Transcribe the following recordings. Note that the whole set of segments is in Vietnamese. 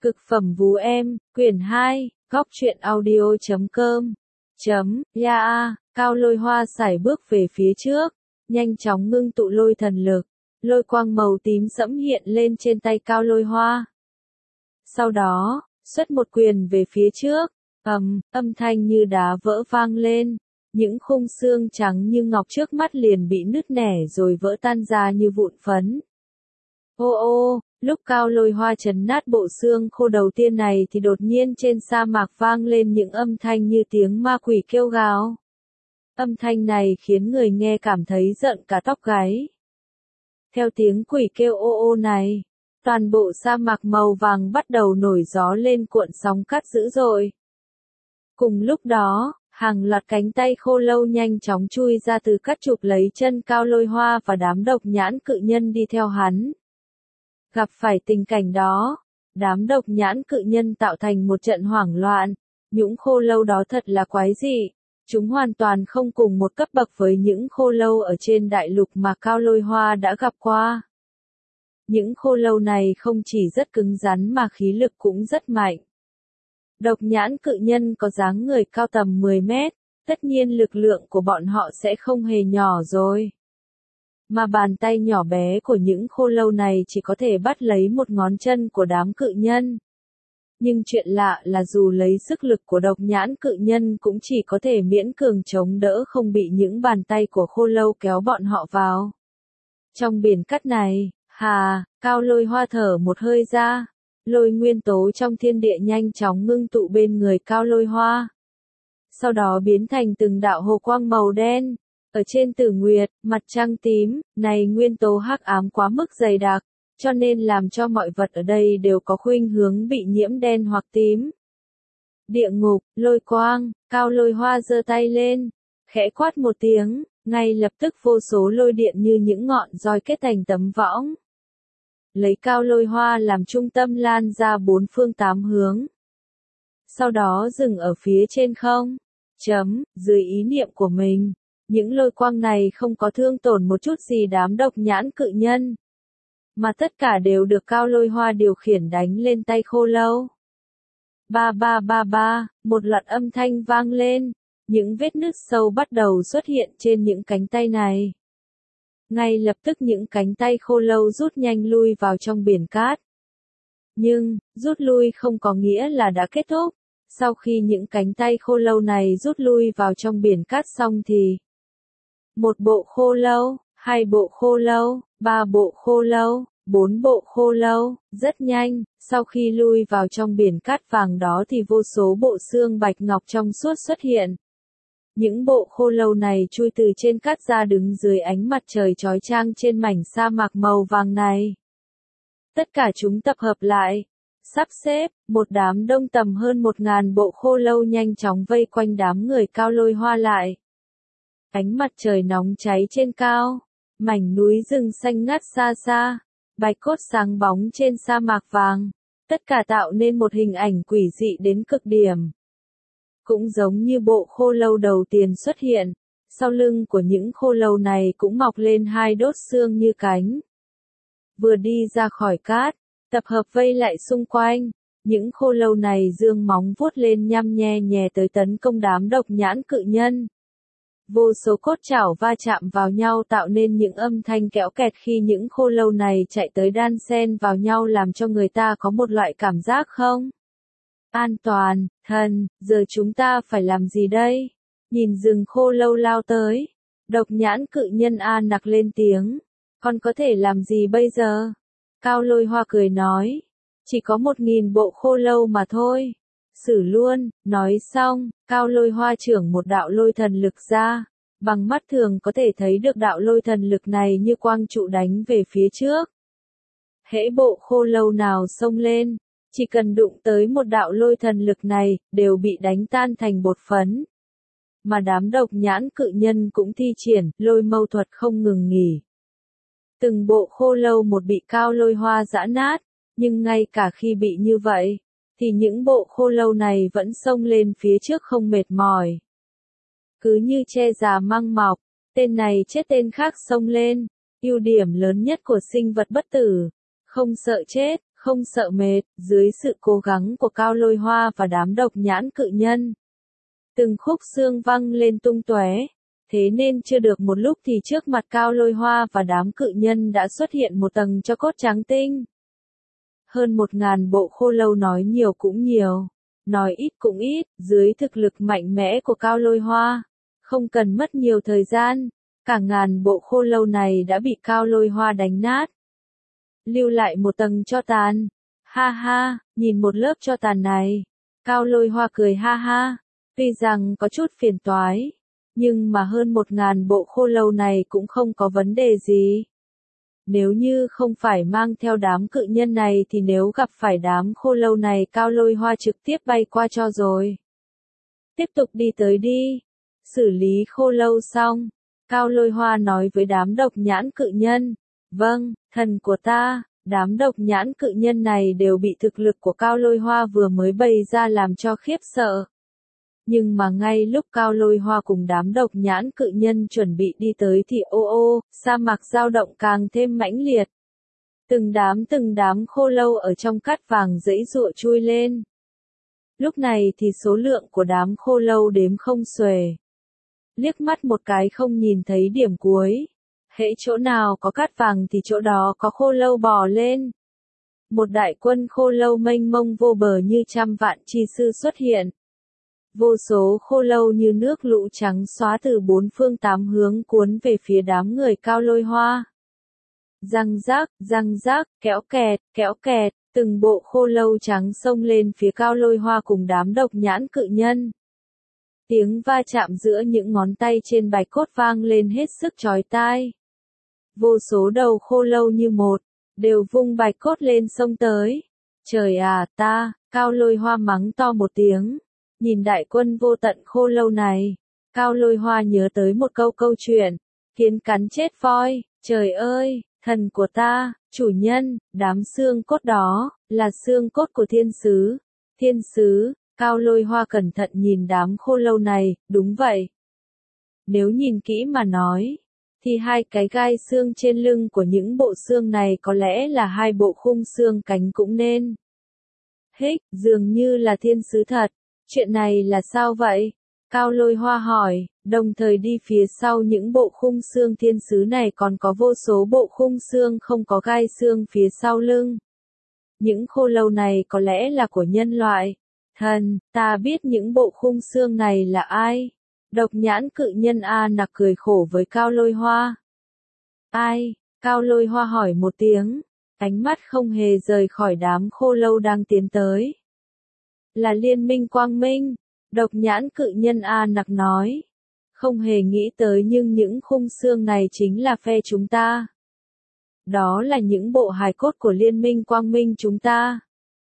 Cực phẩm vú em, quyển 2, góc truyện audio.com. Yeah, Cao Lôi Hoa sải bước về phía trước, nhanh chóng ngưng tụ lôi thần lực, lôi quang màu tím sẫm hiện lên trên tay Cao Lôi Hoa. Sau đó, xuất một quyền về phía trước, âm thanh như đá vỡ vang lên, những khung xương trắng như ngọc trước mắt liền bị nứt nẻ rồi vỡ tan ra như vụn phấn. Ô, lúc Cao Lôi Hoa trấn nát bộ xương khô đầu tiên này thì đột nhiên trên sa mạc vang lên những âm thanh như tiếng ma quỷ kêu gào. Âm thanh này khiến người nghe cảm thấy rợn cả tóc gáy. Theo tiếng quỷ kêu ô này, toàn bộ sa mạc màu vàng bắt đầu nổi gió lên cuộn sóng cát dữ dội. Cùng lúc đó, hàng loạt cánh tay khô lâu nhanh chóng chui ra từ cát chụp lấy chân Cao Lôi Hoa và đám độc nhãn cự nhân đi theo hắn. Gặp phải tình cảnh đó, đám độc nhãn cự nhân tạo thành một trận hoảng loạn, những khô lâu đó thật là quái dị, chúng hoàn toàn không cùng một cấp bậc với những khô lâu ở trên đại lục mà Cao Lôi Hoa đã gặp qua. Những khô lâu này không chỉ rất cứng rắn mà khí lực cũng rất mạnh. Độc nhãn cự nhân có dáng người cao tầm 10 mét, tất nhiên lực lượng của bọn họ sẽ không hề nhỏ rồi. Mà bàn tay nhỏ bé của những khô lâu này chỉ có thể bắt lấy một ngón chân của đám cự nhân. Nhưng chuyện lạ là dù lấy sức lực của độc nhãn cự nhân cũng chỉ có thể miễn cường chống đỡ không bị những bàn tay của khô lâu kéo bọn họ vào. Trong biển cát này, Cao Lôi Hoa thở một hơi ra, lôi nguyên tố trong thiên địa nhanh chóng ngưng tụ bên người Cao Lôi Hoa. Sau đó biến thành từng đạo hồ quang màu đen. Ở trên Tử Nguyệt, mặt trăng tím, này nguyên tố hắc ám quá mức dày đặc, cho nên làm cho mọi vật ở đây đều có khuynh hướng bị nhiễm đen hoặc tím. Địa ngục, lôi quang, Cao Lôi Hoa giơ tay lên, khẽ quát một tiếng, ngay lập tức vô số lôi điện như những ngọn roi kết thành tấm võng. Lấy Cao Lôi Hoa làm trung tâm lan ra bốn phương tám hướng. Sau đó dừng ở phía trên không. Dưới ý niệm của mình. Những lôi quang này không có thương tổn một chút gì đám độc nhãn cự nhân. Mà tất cả đều được Cao Lôi Hoa điều khiển đánh lên tay khô lâu. Ba, một loạt âm thanh vang lên. Những vết nứt sâu bắt đầu xuất hiện trên những cánh tay này. Ngay lập tức những cánh tay khô lâu rút nhanh lui vào trong biển cát. Nhưng, rút lui không có nghĩa là đã kết thúc. Sau khi những cánh tay khô lâu này rút lui vào trong biển cát xong thì một bộ khô lâu, 2 bộ khô lâu, 3 bộ khô lâu, 4 bộ khô lâu, rất nhanh, sau khi lui vào trong biển cát vàng đó thì vô số bộ xương bạch ngọc trong suốt xuất hiện. Những bộ khô lâu này chui từ trên cát ra đứng dưới ánh mặt trời chói chang trên mảnh sa mạc màu vàng này. Tất cả chúng tập hợp lại, sắp xếp, một đám đông tầm hơn 1000 bộ khô lâu nhanh chóng vây quanh đám người Cao Lôi Hoa lại. Ánh mặt trời nóng cháy trên cao, mảnh núi rừng xanh ngắt xa xa, bạch cốt sáng bóng trên sa mạc vàng, tất cả tạo nên một hình ảnh quỷ dị đến cực điểm. Cũng giống như bộ khô lâu đầu tiên xuất hiện, sau lưng của những khô lâu này cũng mọc lên 2 đốt xương như cánh. Vừa đi ra khỏi cát, tập hợp vây lại xung quanh, những khô lâu này giương móng vuốt lên nhăm nhe nhè tới tấn công đám độc nhãn cự nhân. Vô số cốt chảo va chạm vào nhau tạo nên những âm thanh kéo kẹt khi những khô lâu này chạy tới đan xen vào nhau làm cho người ta có một loại cảm giác không an toàn. Thần, giờ chúng ta phải làm gì đây? Nhìn rừng khô lâu lao tới, độc nhãn cự nhân nặc lên tiếng. Con có thể làm gì bây giờ? Cao Lôi Hoa cười nói. Chỉ có 1000 bộ khô lâu mà thôi. Xử luôn, nói xong, Cao Lôi Hoa trưởng một đạo lôi thần lực ra. Bằng mắt thường có thể thấy được đạo lôi thần lực này như quang trụ đánh về phía trước. Hễ bộ khô lâu nào xông lên, chỉ cần đụng tới một đạo lôi thần lực này, đều bị đánh tan thành bột phấn. Mà đám độc nhãn cự nhân cũng thi triển lôi mâu thuật không ngừng nghỉ. Từng bộ khô lâu một bị Cao Lôi Hoa giã nát, nhưng ngay cả khi bị như vậy, thì những bộ khô lâu này vẫn xông lên phía trước không mệt mỏi. Cứ như tre già măng mọc, tên này chết tên khác xông lên, ưu điểm lớn nhất của sinh vật bất tử, không sợ chết, Không sợ mệt, dưới sự cố gắng của Cao Lôi Hoa và đám độc nhãn cự nhân. Từng khúc xương văng lên tung tóe. Thế nên chưa được một lúc thì trước mặt Cao Lôi Hoa và đám cự nhân đã xuất hiện một tầng tro cốt trắng tinh. Hơn 1000 bộ khô lâu nói nhiều cũng nhiều, nói ít cũng ít, dưới thực lực mạnh mẽ của Cao Lôi Hoa. Không cần mất nhiều thời gian, cả ngàn bộ khô lâu này đã bị Cao Lôi Hoa đánh nát. Lưu lại một tầng tro tàn. Ha ha, nhìn một lớp tro tàn này. Cao Lôi Hoa cười ha ha. Tuy rằng có chút phiền toái, nhưng mà hơn 1000 bộ khô lâu này cũng không có vấn đề gì. Nếu như không phải mang theo đám cự nhân này thì nếu gặp phải đám khô lâu này Cao Lôi Hoa trực tiếp bay qua cho rồi. Tiếp tục đi tới đi. Xử lý khô lâu xong, Cao Lôi Hoa nói với đám độc nhãn cự nhân. Vâng, thần của ta. Đám độc nhãn cự nhân này đều bị thực lực của Cao Lôi Hoa vừa mới bày ra làm cho khiếp sợ. Nhưng mà ngay lúc Cao Lôi Hoa cùng đám độc nhãn cự nhân chuẩn bị đi tới thì sa mạc dao động càng thêm mãnh liệt. Từng đám khô lâu ở trong cát vàng giãy giụa chui lên. Lúc này thì số lượng của đám khô lâu đếm không xuể. Liếc mắt một cái không nhìn thấy điểm cuối. Hễ chỗ nào có cát vàng thì chỗ đó có khô lâu bò lên. Một đại quân khô lâu mênh mông vô bờ như trăm vạn chi sư xuất hiện. Vô số khô lâu như nước lũ trắng xóa từ bốn phương tám hướng cuốn về phía đám người Cao Lôi Hoa. Răng rác, kéo kẹt, từng bộ khô lâu trắng xông lên phía Cao Lôi Hoa cùng đám độc nhãn cự nhân. Tiếng va chạm giữa những ngón tay trên bạch cốt vang lên hết sức chói tai. Vô số đầu khô lâu như một, đều vung bạch cốt lên xông tới. Trời à, Cao Lôi Hoa mắng to một tiếng. Nhìn đại quân vô tận khô lâu này, Cao Lôi Hoa nhớ tới một câu chuyện, kiến cắn chết voi, trời ơi, thần của ta, chủ nhân, đám xương cốt đó, là xương cốt của thiên sứ, Cao Lôi Hoa cẩn thận nhìn đám khô lâu này, đúng vậy. Nếu nhìn kỹ mà nói, thì hai cái gai xương trên lưng của những bộ xương này có lẽ là hai bộ khung xương cánh cũng nên. Dường như là thiên sứ thật. Chuyện này là sao vậy? Cao Lôi Hoa hỏi, đồng thời đi phía sau những bộ khung xương thiên sứ này còn có vô số bộ khung xương không có gai xương phía sau lưng. Những khô lâu này có lẽ là của nhân loại. Thần, ta biết những bộ khung xương này là ai? Độc nhãn cự nhân A Nặc cười khổ với Cao Lôi Hoa. Ai? Cao Lôi Hoa hỏi một tiếng, ánh mắt không hề rời khỏi đám khô lâu đang tiến tới. Là Liên minh Quang Minh, độc nhãn cự nhân A Nặc nói. Không hề nghĩ tới nhưng những khung xương này chính là phe chúng ta. Đó là những bộ hài cốt của Liên minh Quang Minh chúng ta.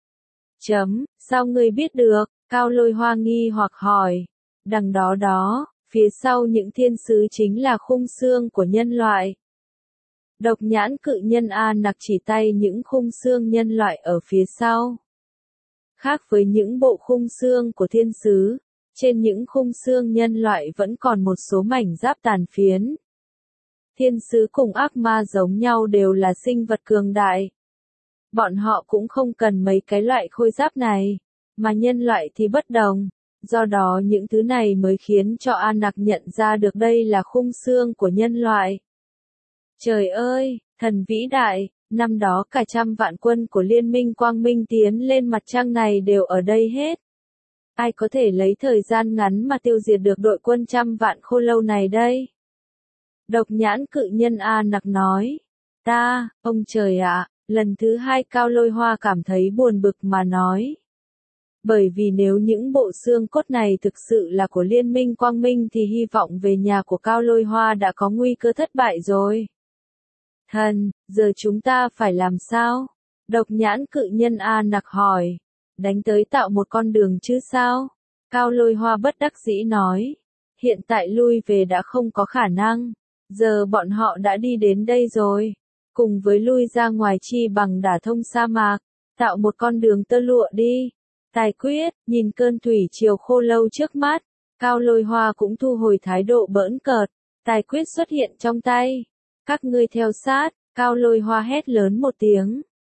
Sao ngươi biết được? Cao Lôi Hoa nghi hoặc hỏi. Đằng đó, phía sau những thiên sứ chính là khung xương của nhân loại. Độc nhãn cự nhân A Nặc chỉ tay những khung xương nhân loại ở phía sau. Khác với những bộ khung xương của thiên sứ, trên những khung xương nhân loại vẫn còn một số mảnh giáp tàn phiến. Thiên sứ cùng ác ma giống nhau đều là sinh vật cường đại. Bọn họ cũng không cần mấy cái loại khôi giáp này, mà nhân loại thì bất đồng. Do đó những thứ này mới khiến cho A Nặc nhận ra được đây là khung xương của nhân loại. Trời ơi, thần vĩ đại! Năm đó cả trăm vạn quân của Liên minh Quang Minh tiến lên mặt trăng này đều ở đây hết. Ai có thể lấy thời gian ngắn mà tiêu diệt được đội quân trăm vạn khô lâu này đây? Độc nhãn cự nhân A Nặc nói. Ông trời ạ, lần thứ hai Cao Lôi Hoa cảm thấy buồn bực mà nói. Bởi vì nếu những bộ xương cốt này thực sự là của Liên minh Quang Minh thì hy vọng về nhà của Cao Lôi Hoa đã có nguy cơ thất bại rồi. Thần, giờ chúng ta phải làm sao? Độc nhãn cự nhân A Nặc hỏi. Đánh tới tạo một con đường chứ sao? Cao Lôi Hoa bất đắc dĩ nói. Hiện tại lui về đã không có khả năng. Giờ bọn họ đã đi đến đây rồi. Cùng với lui ra ngoài chi bằng đả thông sa mạc. Tạo một con đường tơ lụa đi. Tài quyết, nhìn cơn thủy triều khô lâu trước mắt. Cao Lôi Hoa cũng thu hồi thái độ bỡn cợt. Tài quyết xuất hiện trong tay. Các ngươi theo sát, Cao Lôi Hoa hét lớn một tiếng.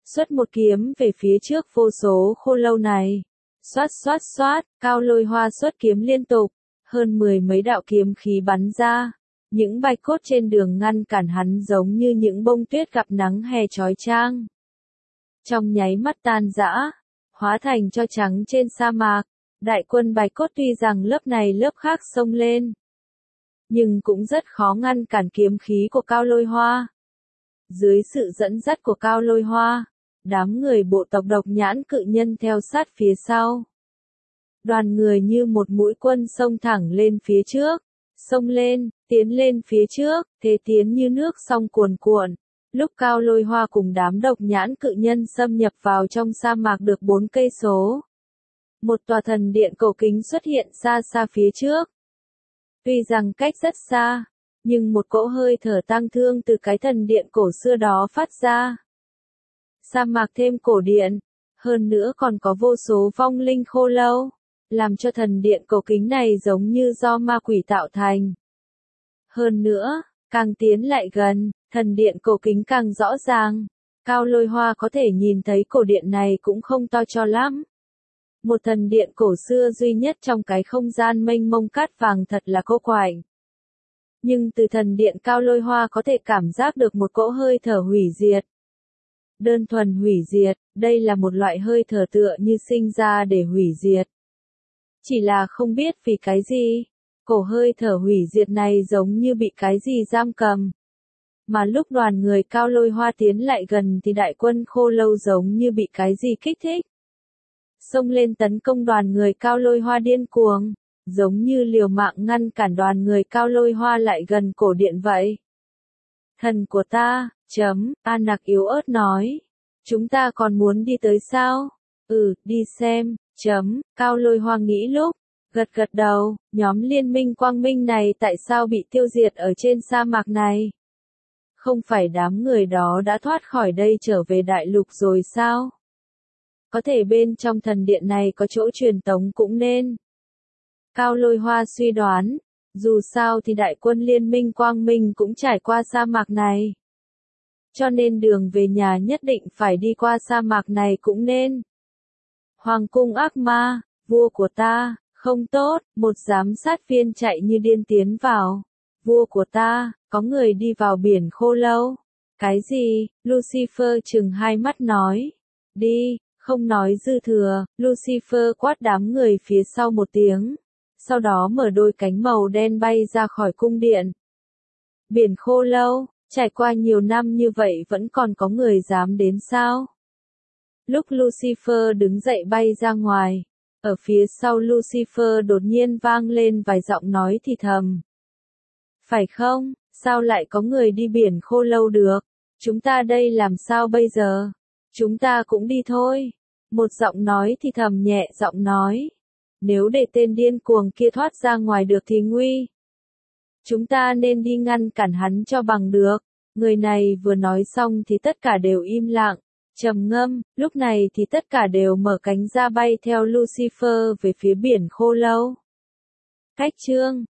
Xuất một kiếm về phía trước vô số khô lâu này. Xoát xoát xoát, Cao Lôi Hoa xuất kiếm liên tục, hơn 10 mấy đạo kiếm khí bắn ra. Những bạch cốt trên đường ngăn cản hắn giống như những bông tuyết gặp nắng hè chói chang. Trong nháy mắt tan rã, hóa thành tro trắng trên sa mạc. Đại quân bạch cốt tuy rằng lớp này lớp khác xông lên, nhưng cũng rất khó ngăn cản kiếm khí của Cao Lôi Hoa. Dưới sự dẫn dắt của Cao Lôi Hoa, đám người bộ tộc Độc Nhãn Cự Nhân theo sát phía sau. Đoàn người như một mũi quân xông thẳng lên phía trước, xông lên, tiến lên phía trước, thế tiến như nước sông cuồn cuộn. Lúc Cao Lôi Hoa cùng đám Độc Nhãn Cự Nhân xâm nhập vào trong sa mạc được 4 cây số, một tòa thần điện cổ kính xuất hiện xa xa phía trước. Tuy rằng cách rất xa, nhưng một cỗ hơi thở tang thương từ cái thần điện cổ xưa đó phát ra. Sa mạc thêm cổ điện, hơn nữa còn có vô số vong linh khô lâu, làm cho thần điện cổ kính này giống như do ma quỷ tạo thành. Hơn nữa, càng tiến lại gần, thần điện cổ kính càng rõ ràng. Cao Lôi Hoa có thể nhìn thấy cổ điện này cũng không to cho lắm. Một thần điện cổ xưa duy nhất trong cái không gian mênh mông cát vàng thật là cô quạnh. Nhưng từ thần điện Cao Lôi Hoa có thể cảm giác được một cỗ hơi thở hủy diệt. Đơn thuần hủy diệt, đây là một loại hơi thở tựa như sinh ra để hủy diệt. Chỉ là không biết vì cái gì, cổ hơi thở hủy diệt này giống như bị cái gì giam cầm. Mà lúc đoàn người Cao Lôi Hoa tiến lại gần thì đại quân khô lâu giống như bị cái gì kích thích. Xông lên tấn công đoàn người Cao Lôi Hoa điên cuồng, giống như liều mạng ngăn cản đoàn người Cao Lôi Hoa lại gần cổ điện vậy. Thần của ta, An Nặc yếu ớt nói. Chúng ta còn muốn đi tới sao? Đi xem, Cao Lôi Hoa nghĩ lúc, gật gật đầu, nhóm liên minh quang minh này tại sao bị tiêu diệt ở trên sa mạc này? Không phải đám người đó đã thoát khỏi đây trở về đại lục rồi sao? Có thể bên trong thần điện này có chỗ truyền tống cũng nên. Cao Lôi Hoa suy đoán, dù sao thì đại quân liên minh quang minh cũng trải qua sa mạc này. Cho nên đường về nhà nhất định phải đi qua sa mạc này cũng nên. Hoàng cung ác ma, vua của ta, không tốt, một giám sát viên chạy như điên tiến vào. Vua của ta, có người đi vào biển khô lâu. Cái gì? Lucifer trừng hai mắt nói. Đi, không nói dư thừa, Lucifer quát đám người phía sau một tiếng. Sau đó mở đôi cánh màu đen bay ra khỏi cung điện. Biển khô lâu, trải qua nhiều năm như vậy vẫn còn có người dám đến sao? Lúc Lucifer đứng dậy bay ra ngoài, ở phía sau Lucifer đột nhiên vang lên vài giọng nói thì thầm. Phải không, sao lại có người đi biển khô lâu được? Chúng ta đây làm sao bây giờ? Chúng ta cũng đi thôi. Một giọng nói thì thầm nhẹ giọng nói. Nếu để tên điên cuồng kia thoát ra ngoài được thì nguy. Chúng ta nên đi ngăn cản hắn cho bằng được. Người này vừa nói xong thì tất cả đều im lặng, trầm ngâm, lúc này thì tất cả đều mở cánh ra bay theo Lucifer về phía biển khô lâu. Cách chương